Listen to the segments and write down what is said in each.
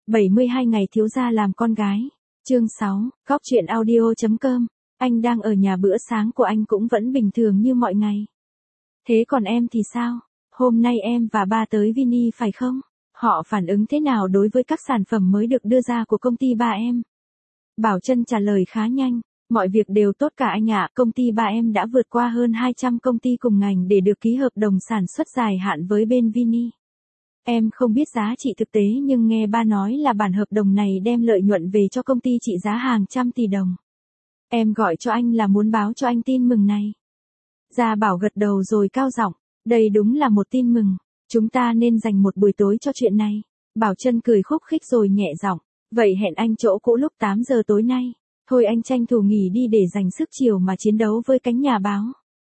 72 ngày thiếu gia làm con gái. Chương 6, Góc truyện audio.com. Anh đang ở nhà, bữa sáng của anh cũng vẫn bình thường như mọi ngày. Thế còn em thì sao? Hôm nay em và ba tới Vini phải không? Họ phản ứng thế nào đối với các sản phẩm mới được đưa ra của công ty ba em? Bảo Trân trả lời khá nhanh. Mọi việc đều tốt cả anh ạ, công ty ba em đã vượt qua hơn 200 công ty cùng ngành để được ký hợp đồng sản xuất dài hạn với bên Vini. Em không biết giá trị thực tế nhưng nghe ba nói là bản hợp đồng này đem lợi nhuận về cho công ty trị giá hàng trăm tỷ đồng. Em gọi cho anh là muốn báo cho anh tin mừng này. Gia Bảo gật đầu rồi cao giọng, đây đúng là một tin mừng, chúng ta nên dành một buổi tối cho chuyện này. Bảo Trân cười khúc khích rồi nhẹ giọng, vậy hẹn anh chỗ cũ lúc 8 giờ tối nay. Thôi anh tranh thủ nghỉ đi để dành sức chiều mà chiến đấu với cánh nhà báo.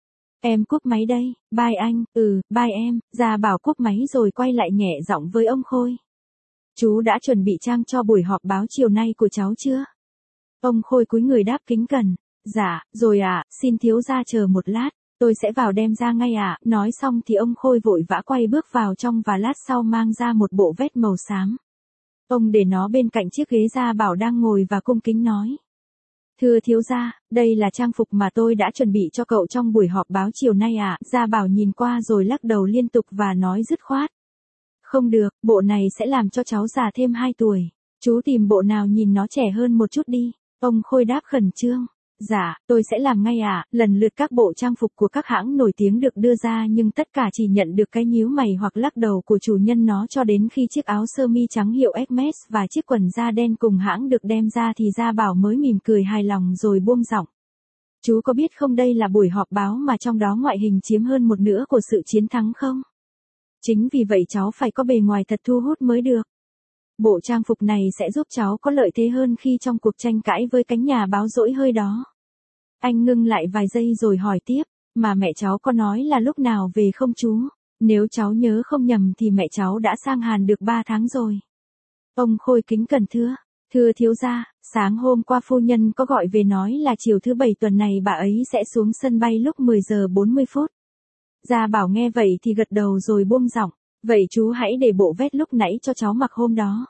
Em cúp máy đây, bye anh, bye em. Gia Bảo cúp máy rồi quay lại nhẹ giọng với ông Khôi. Chú đã chuẩn bị trang cho buổi họp báo chiều nay của cháu chưa? Ông Khôi cúi người đáp kính cẩn. Dạ, rồi ạ, xin thiếu gia chờ một lát, tôi sẽ vào đem ra ngay ạ. Nói xong thì ông Khôi vội vã quay bước vào trong và lát sau mang ra một bộ vest màu xám. Ông để nó bên cạnh chiếc ghế Gia Bảo đang ngồi và cung kính nói. Thưa thiếu gia, đây là trang phục mà tôi đã chuẩn bị cho cậu trong buổi họp báo chiều nay ạ. Gia Bảo nhìn qua rồi lắc đầu liên tục và nói dứt khoát. Không được, bộ này sẽ làm cho cháu già thêm 2 tuổi. Chú tìm bộ nào nhìn nó trẻ hơn một chút đi. Ông Khôi đáp khẩn trương. Dạ, tôi sẽ làm ngay ạ. Lần lượt các bộ trang phục của các hãng nổi tiếng được đưa ra nhưng tất cả chỉ nhận được cái nhíu mày hoặc lắc đầu của chủ nhân nó cho đến khi chiếc áo sơ mi trắng hiệu Hermes và chiếc quần da đen cùng hãng được đem ra thì Gia Bảo mới mỉm cười hài lòng rồi buông giọng. Chú có biết không, đây là buổi họp báo mà trong đó ngoại hình chiếm hơn một nửa của sự chiến thắng không? Chính vì vậy cháu phải có bề ngoài thật thu hút mới được. Bộ trang phục này sẽ giúp cháu có lợi thế hơn khi trong cuộc tranh cãi với cánh nhà báo dỗi hơi đó. Anh ngưng lại vài giây rồi hỏi tiếp, mà mẹ cháu có nói là lúc nào về không chú? Nếu cháu nhớ không nhầm thì mẹ cháu đã sang Hàn được 3 tháng rồi. Ông Khôi kính cẩn thưa thiếu gia, sáng hôm qua phu nhân có gọi về nói là chiều thứ 7 tuần này bà ấy sẽ xuống sân bay lúc 10 giờ 40 phút. Gia Bảo nghe vậy thì gật đầu rồi buông giọng, vậy chú hãy để bộ vest lúc nãy cho cháu mặc hôm đó.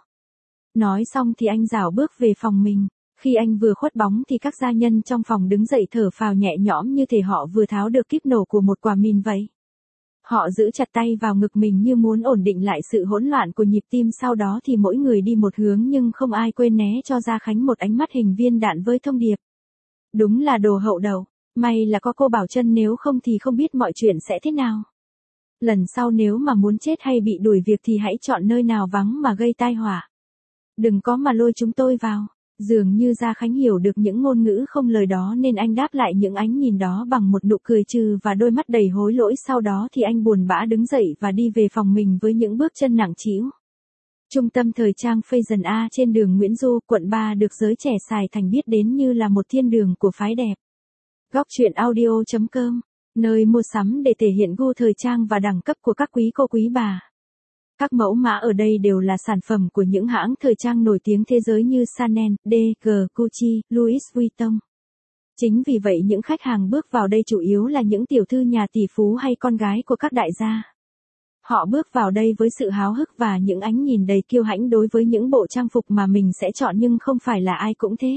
Nói xong thì anh rảo bước về phòng mình. Khi anh vừa khuất bóng thì các gia nhân trong phòng đứng dậy thở phào nhẹ nhõm như thể họ vừa tháo được kíp nổ của một quả mìn vậy. Họ giữ chặt tay vào ngực mình như muốn ổn định lại sự hỗn loạn của nhịp tim, sau đó thì mỗi người đi một hướng nhưng không ai quên né cho Gia Khánh một ánh mắt hình viên đạn với thông điệp. Đúng là đồ hậu đậu, may là có cô Bảo Trân, nếu không thì không biết mọi chuyện sẽ thế nào. Lần sau nếu mà muốn chết hay bị đuổi việc thì hãy chọn nơi nào vắng mà gây tai họa. Đừng có mà lôi chúng tôi vào. Dường như Gia Khánh hiểu được những ngôn ngữ không lời đó nên anh đáp lại những ánh nhìn đó bằng một nụ cười trừ và đôi mắt đầy hối lỗi. Sau đó thì anh buồn bã đứng dậy và đi về phòng mình với những bước chân nặng trĩu. Trung tâm thời trang Fashion A trên đường Nguyễn Du, quận 3 được giới trẻ Sài Thành biết đến như là một thiên đường của phái đẹp. Góc truyện audio.com, nơi mua sắm để thể hiện gu thời trang và đẳng cấp của các quý cô quý bà. Các mẫu mã ở đây đều là sản phẩm của những hãng thời trang nổi tiếng thế giới như Chanel, DG, Gucci, Louis Vuitton. Chính vì vậy những khách hàng bước vào đây chủ yếu là những tiểu thư nhà tỷ phú hay con gái của các đại gia. Họ bước vào đây với sự háo hức và những ánh nhìn đầy kiêu hãnh đối với những bộ trang phục mà mình sẽ chọn, nhưng không phải là ai cũng thế.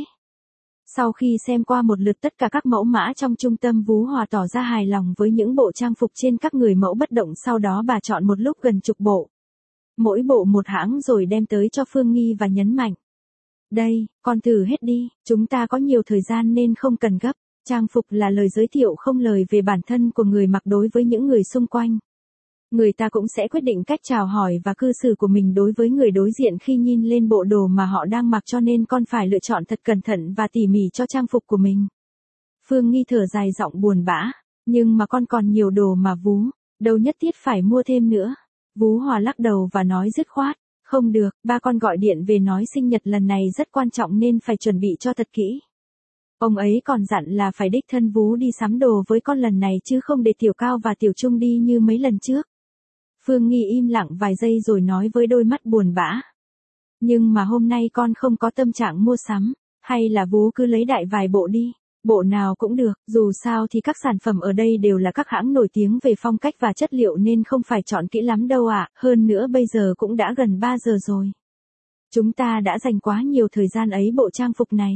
Sau khi xem qua một lượt tất cả các mẫu mã trong trung tâm, Vú Hòa tỏ ra hài lòng với những bộ trang phục trên các người mẫu bất động, sau đó bà chọn một lúc gần chục bộ. Mỗi bộ một hãng rồi đem tới cho Phương Nghi và nhấn mạnh. Đây, con thử hết đi, chúng ta có nhiều thời gian nên không cần gấp. Trang phục là lời giới thiệu không lời về bản thân của người mặc đối với những người xung quanh. Người ta cũng sẽ quyết định cách chào hỏi và cư xử của mình đối với người đối diện khi nhìn lên bộ đồ mà họ đang mặc, cho nên con phải lựa chọn thật cẩn thận và tỉ mỉ cho trang phục của mình. Phương Nghi thở dài giọng buồn bã, nhưng mà con còn nhiều đồ mà Vú, đâu nhất thiết phải mua thêm nữa. Vú Hòa lắc đầu và nói dứt khoát, không được, ba con gọi điện về nói sinh nhật lần này rất quan trọng nên phải chuẩn bị cho thật kỹ. Ông ấy còn dặn là phải đích thân Vú đi sắm đồ với con lần này chứ không để Tiểu Cao và Tiểu Trung đi như mấy lần trước. Phương Nghi im lặng vài giây rồi nói với đôi mắt buồn bã. Nhưng mà hôm nay con không có tâm trạng mua sắm, hay là Vú cứ lấy đại vài bộ đi. Bộ nào cũng được, dù sao thì các sản phẩm ở đây đều là các hãng nổi tiếng về phong cách và chất liệu nên không phải chọn kỹ lắm đâu ạ, hơn nữa bây giờ cũng đã gần 3 giờ rồi. Chúng ta đã dành quá nhiều thời gian ấy bộ trang phục này.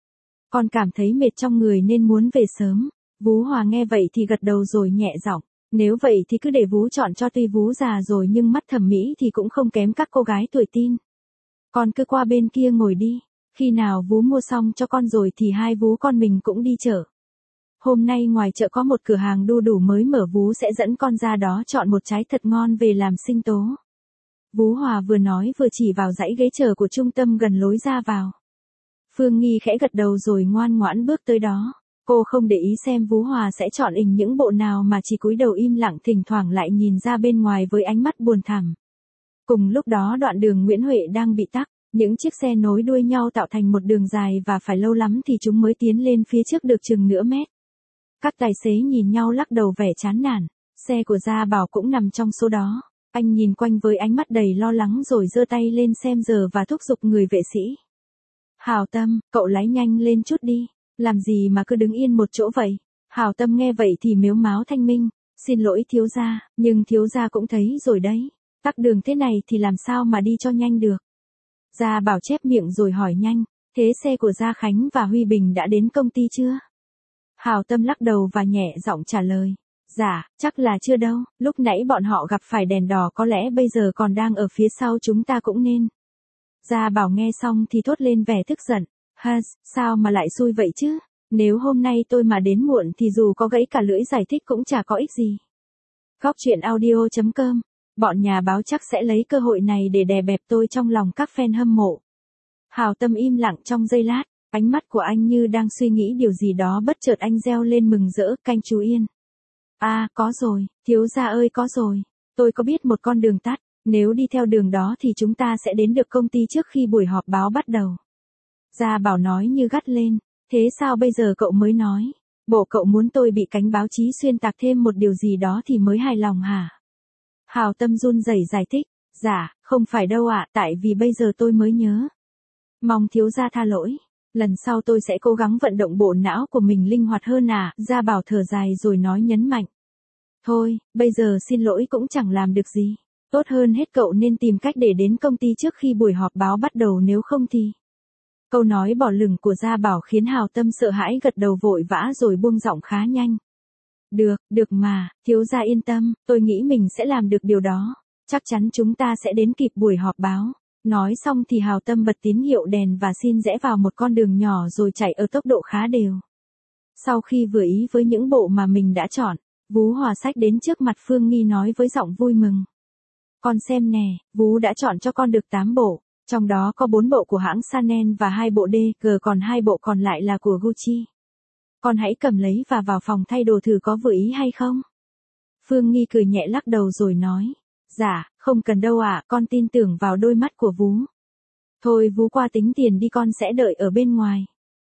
Con cảm thấy mệt trong người nên muốn về sớm. Vú Hòa nghe vậy thì gật đầu rồi nhẹ giọng. Nếu vậy thì cứ để Vú chọn cho, tuy Vú già rồi nhưng mắt thẩm mỹ thì cũng không kém các cô gái tuổi teen. Con cứ qua bên kia ngồi đi. Khi nào Vú mua xong cho con rồi thì hai Vú con mình cũng đi chợ. Hôm nay ngoài chợ có một cửa hàng đu đủ mới mở, Vú sẽ dẫn con ra đó chọn một trái thật ngon về làm sinh tố. Vú Hòa vừa nói vừa chỉ vào dãy ghế chờ của trung tâm gần lối ra vào. Phương Nghi khẽ gật đầu rồi ngoan ngoãn bước tới đó. Cô không để ý xem Vú Hòa sẽ chọn những bộ nào mà chỉ cúi đầu im lặng, thỉnh thoảng lại nhìn ra bên ngoài với ánh mắt buồn thẳm. Cùng lúc đó đoạn đường Nguyễn Huệ đang bị tắc, những chiếc xe nối đuôi nhau tạo thành một đường dài và phải lâu lắm thì chúng mới tiến lên phía trước được chừng nửa mét. Các tài xế nhìn nhau lắc đầu vẻ chán nản, xe của Gia Bảo cũng nằm trong số đó. Anh nhìn quanh với ánh mắt đầy lo lắng rồi giơ tay lên xem giờ và thúc giục người vệ sĩ. Hào Tâm, cậu lái nhanh lên chút đi, làm gì mà cứ đứng yên một chỗ vậy? Hào Tâm nghe vậy thì mếu máo thanh minh, xin lỗi thiếu gia, nhưng thiếu gia cũng thấy rồi đấy, tắc đường thế này thì làm sao mà đi cho nhanh được. Gia Bảo chép miệng rồi hỏi nhanh, thế xe của Gia Khánh và Huy Bình đã đến công ty chưa? Hào Tâm lắc đầu và nhẹ giọng trả lời. Dạ, chắc là chưa đâu, lúc nãy bọn họ gặp phải đèn đỏ, có lẽ bây giờ còn đang ở phía sau chúng ta cũng nên. Gia Bảo nghe xong thì thốt lên vẻ tức giận. Sao mà lại xui vậy chứ? Nếu hôm nay tôi mà đến muộn thì dù có gãy cả lưỡi giải thích cũng chả có ích gì. Góc truyện audio.com. Bọn nhà báo chắc sẽ lấy cơ hội này để đè bẹp tôi trong lòng các fan hâm mộ. Hào Tâm im lặng trong giây lát, ánh mắt của anh như đang suy nghĩ điều gì đó, bất chợt anh reo lên mừng rỡ, canh chú Yên. À, có rồi, thiếu gia ơi có rồi, tôi có biết một con đường tắt, nếu đi theo đường đó thì chúng ta sẽ đến được công ty trước khi buổi họp báo bắt đầu. Gia Bảo nói như gắt lên, thế sao bây giờ cậu mới nói? Bộ cậu muốn tôi bị cánh báo chí xuyên tạc thêm một điều gì đó thì mới hài lòng hả? Hào Tâm run rẩy giải thích, dạ, không phải đâu ạ, tại vì bây giờ tôi mới nhớ. Mong thiếu gia tha lỗi, lần sau tôi sẽ cố gắng vận động bộ não của mình linh hoạt hơn à, Gia Bảo thở dài rồi nói nhấn mạnh. Thôi, bây giờ xin lỗi cũng chẳng làm được gì, tốt hơn hết cậu nên tìm cách để đến công ty trước khi buổi họp báo bắt đầu, nếu không thì... Câu nói bỏ lửng của Gia Bảo khiến Hào Tâm sợ hãi gật đầu vội vã rồi buông giọng khá nhanh. Được mà, thiếu gia yên tâm, tôi nghĩ mình sẽ làm được điều đó, chắc chắn chúng ta sẽ đến kịp buổi họp báo. Nói xong thì Hào Tâm bật tín hiệu đèn và xin rẽ vào một con đường nhỏ rồi chạy ở tốc độ khá đều. Sau khi vừa ý với những bộ mà mình đã chọn, Vú Hòa xách đến trước mặt Phương Nghi nói với giọng vui mừng. Con xem nè, Vú đã chọn cho con được 8 bộ, trong đó có 4 bộ của hãng Chanel và 2 bộ DG, còn 2 bộ còn lại là của Gucci. Con hãy cầm lấy và vào phòng thay đồ thử có vừa ý hay không? Phương Nghi cười nhẹ lắc đầu rồi nói. Dạ, không cần đâu ạ, con tin tưởng vào đôi mắt của Vú. Thôi Vú qua tính tiền đi, con sẽ đợi ở bên ngoài.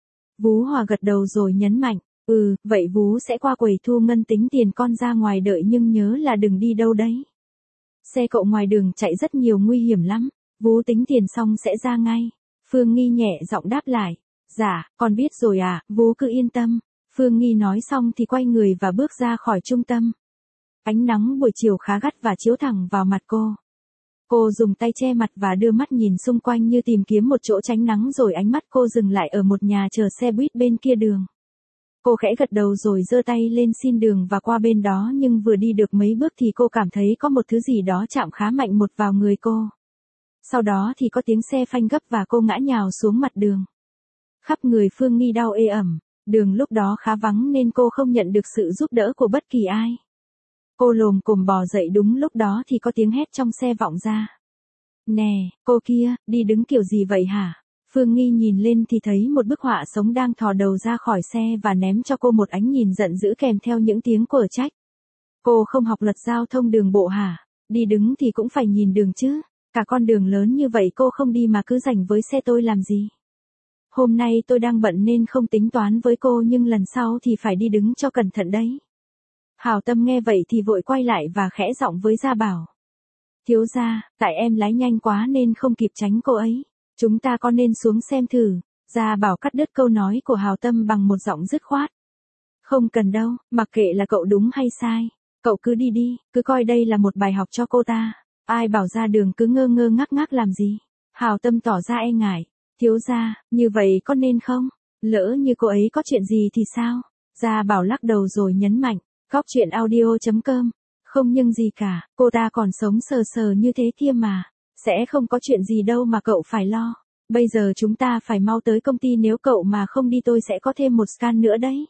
Vú Hòa gật đầu rồi nhấn mạnh. Vậy Vú sẽ qua quầy thu ngân tính tiền, con ra ngoài đợi nhưng nhớ là đừng đi đâu đấy. Xe cậu ngoài đường chạy rất nhiều, nguy hiểm lắm. Vú tính tiền xong sẽ ra ngay. Phương Nghi nhẹ giọng đáp lại. Dạ, con biết rồi ạ, Vú cứ yên tâm. Phương Nghi nói xong thì quay người và bước ra khỏi trung tâm. Ánh nắng buổi chiều khá gắt và chiếu thẳng vào mặt cô. Cô dùng tay che mặt và đưa mắt nhìn xung quanh như tìm kiếm một chỗ tránh nắng, rồi ánh mắt cô dừng lại ở một nhà chờ xe buýt bên kia đường. Cô khẽ gật đầu rồi giơ tay lên xin đường và qua bên đó, nhưng vừa đi được mấy bước thì cô cảm thấy có một thứ gì đó chạm khá mạnh một vào người cô. Sau đó thì có tiếng xe phanh gấp và cô ngã nhào xuống mặt đường. Khắp người Phương Nghi đau ê ẩm, đường lúc đó khá vắng nên cô không nhận được sự giúp đỡ của bất kỳ ai. Cô lồm cồm bò dậy, đúng lúc đó thì có tiếng hét trong xe vọng ra. Nè, cô kia, đi đứng kiểu gì vậy hả? Phương Nghi nhìn lên thì thấy một bức họa sống đang thò đầu ra khỏi xe và ném cho cô một ánh nhìn giận dữ kèm theo những tiếng quở trách. Cô không học luật giao thông đường bộ hả? Đi đứng thì cũng phải nhìn đường chứ. Cả con đường lớn như vậy cô không đi mà cứ giành với xe tôi làm gì? Hôm nay tôi đang bận nên không tính toán với cô, nhưng lần sau thì phải đi đứng cho cẩn thận đấy. Hào Tâm nghe vậy thì vội quay lại và khẽ giọng với Gia Bảo. Thiếu gia, tại em lái nhanh quá nên không kịp tránh cô ấy. Chúng ta có nên xuống xem thử? Gia Bảo cắt đứt câu nói của Hào Tâm bằng một giọng dứt khoát. Không cần đâu, mặc kệ là cậu đúng hay sai. Cậu cứ đi đi, cứ coi đây là một bài học cho cô ta. Ai bảo ra đường cứ ngơ ngơ ngác ngác làm gì. Hào Tâm tỏ ra e ngại. Thiếu gia, như vậy có nên không? Lỡ như cô ấy có chuyện gì thì sao? Gia Bảo lắc đầu rồi nhấn mạnh. Góc chuyện audio.com. Không nhưng gì cả, cô ta còn sống sờ sờ như thế kia mà. Sẽ không có chuyện gì đâu mà cậu phải lo. Bây giờ chúng ta phải mau tới công ty, nếu cậu mà không đi tôi sẽ có thêm một scan nữa đấy.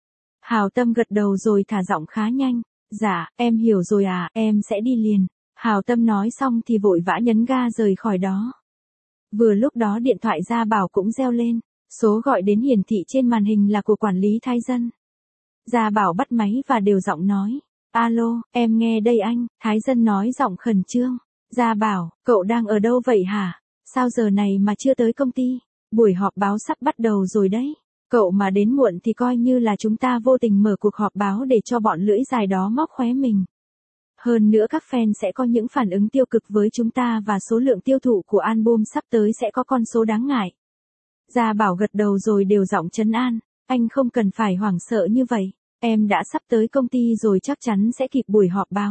Hào Tâm gật đầu rồi thả giọng khá nhanh. Dạ, em hiểu rồi à, em sẽ đi liền. Hào Tâm nói xong thì vội vã nhấn ga rời khỏi đó. Vừa lúc đó điện thoại Gia Bảo cũng reo lên. Số gọi đến hiển thị trên màn hình là của quản lý Thái Dân. Gia Bảo bắt máy và đều giọng nói. Alo, em nghe đây anh. Thái Dân nói giọng khẩn trương. Gia Bảo, cậu đang ở đâu vậy hả? Sao giờ này mà chưa tới công ty? Buổi họp báo sắp bắt đầu rồi đấy. Cậu mà đến muộn thì coi như là chúng ta vô tình mở cuộc họp báo để cho bọn lưỡi dài đó móc khóe mình. Hơn nữa các fan sẽ có những phản ứng tiêu cực với chúng ta và số lượng tiêu thụ của album sắp tới sẽ có con số đáng ngại. Gia Bảo gật đầu rồi đều giọng trấn an. Anh không cần phải hoảng sợ như vậy. Em đã sắp tới công ty rồi, chắc chắn sẽ kịp buổi họp báo.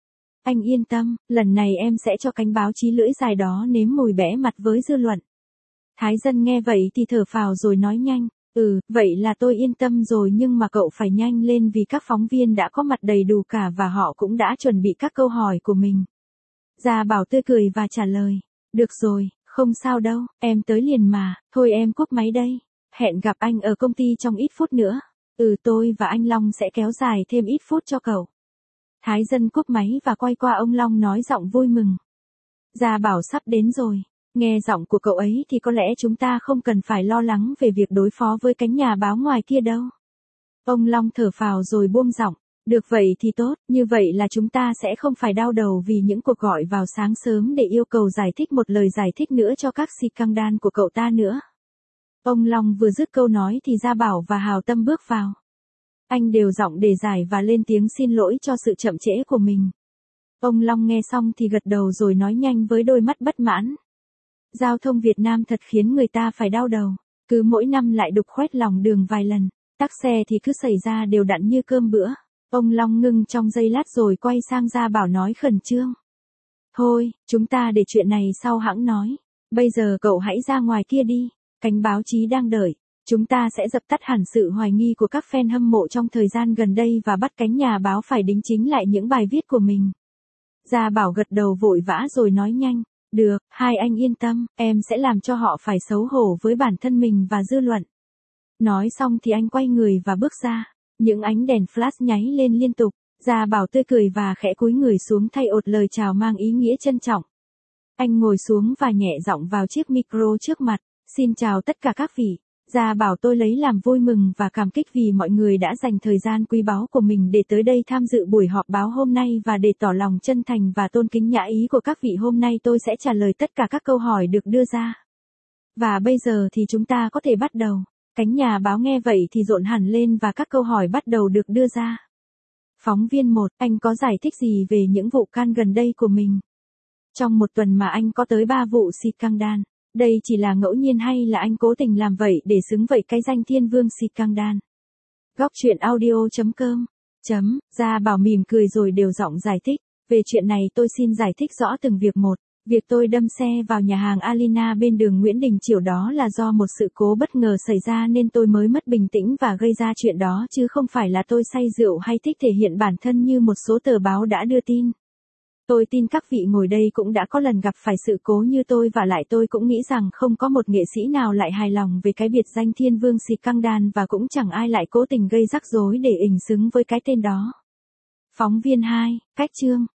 Anh yên tâm, lần này em sẽ cho cánh báo chí lưỡi dài đó nếm mùi bẽ mặt với dư luận. Thái Dân nghe vậy thì thở phào rồi nói nhanh. Vậy là tôi yên tâm rồi, nhưng mà cậu phải nhanh lên vì các phóng viên đã có mặt đầy đủ cả và họ cũng đã chuẩn bị các câu hỏi của mình. Gia Bảo tươi cười và trả lời. Được rồi, không sao đâu, em tới liền mà, thôi em cúp máy đây. Hẹn gặp anh ở công ty trong ít phút nữa. Tôi và anh Long sẽ kéo dài thêm ít phút cho cậu. Thái Dân cúp máy và quay qua ông Long nói giọng vui mừng. Gia Bảo sắp đến rồi. Nghe giọng của cậu ấy thì có lẽ chúng ta không cần phải lo lắng về việc đối phó với cánh nhà báo ngoài kia đâu. Ông Long thở phào rồi buông giọng. Được vậy thì tốt, như vậy là chúng ta sẽ không phải đau đầu vì những cuộc gọi vào sáng sớm để yêu cầu giải thích một lời giải thích nữa cho các scandal của cậu ta nữa. Ông Long vừa dứt câu nói thì Gia Bảo và Hào Tâm bước vào. Anh đều giọng để giải và lên tiếng xin lỗi cho sự chậm trễ của mình. Ông Long nghe xong thì gật đầu rồi nói nhanh với đôi mắt bất mãn. Giao thông Việt Nam thật khiến người ta phải đau đầu. Cứ mỗi năm lại đục khoét lòng đường vài lần. Tắc xe thì cứ xảy ra đều đặn như cơm bữa. Ông Long ngưng trong giây lát rồi quay sang Gia Bảo nói khẩn trương. Thôi, chúng ta để chuyện này sau hẵng nói. Bây giờ cậu hãy ra ngoài kia đi. Cánh báo chí đang đợi. Chúng ta sẽ dập tắt hẳn sự hoài nghi của các fan hâm mộ trong thời gian gần đây và bắt cánh nhà báo phải đính chính lại những bài viết của mình. Gia Bảo gật đầu vội vã rồi nói nhanh. Được, hai anh yên tâm, em sẽ làm cho họ phải xấu hổ với bản thân mình và dư luận. Nói xong thì anh quay người và bước ra. Những ánh đèn flash nháy lên liên tục. Gia Bảo tươi cười và khẽ cúi người xuống thay ột lời chào mang ý nghĩa trân trọng. Anh ngồi xuống và nhẹ giọng vào chiếc micro trước mặt. Xin chào tất cả các vị. Gia Bảo, tôi lấy làm vui mừng và cảm kích vì mọi người đã dành thời gian quý báu của mình để tới đây tham dự buổi họp báo hôm nay, và để tỏ lòng chân thành và tôn kính nhã ý của các vị hôm nay tôi sẽ trả lời tất cả các câu hỏi được đưa ra. Và bây giờ thì chúng ta có thể bắt đầu. Cánh nhà báo nghe vậy thì rộn hẳn lên và các câu hỏi bắt đầu được đưa ra. Phóng viên 1, anh có giải thích gì về những vụ can gần đây của mình? Trong một tuần mà anh có tới 3 vụ scandal. Đây chỉ là ngẫu nhiên hay là anh cố tình làm vậy để xứng vậy cái danh thiên vương scandal? Góc chuyện audio.com. Gia Bảo mỉm cười rồi đều giọng giải thích. Về chuyện này tôi xin giải thích rõ từng việc một. Việc tôi đâm xe vào nhà hàng Alina bên đường Nguyễn Đình Chiểu đó là do một sự cố bất ngờ xảy ra nên tôi mới mất bình tĩnh và gây ra chuyện đó, chứ không phải là tôi say rượu hay thích thể hiện bản thân như một số tờ báo đã đưa tin. Tôi tin các vị ngồi đây cũng đã có lần gặp phải sự cố như tôi, và lại tôi cũng nghĩ rằng không có một nghệ sĩ nào lại hài lòng về cái biệt danh thiên vương scandal, và cũng chẳng ai lại cố tình gây rắc rối để ình xứng với cái tên đó. Phóng viên 2, cách chương.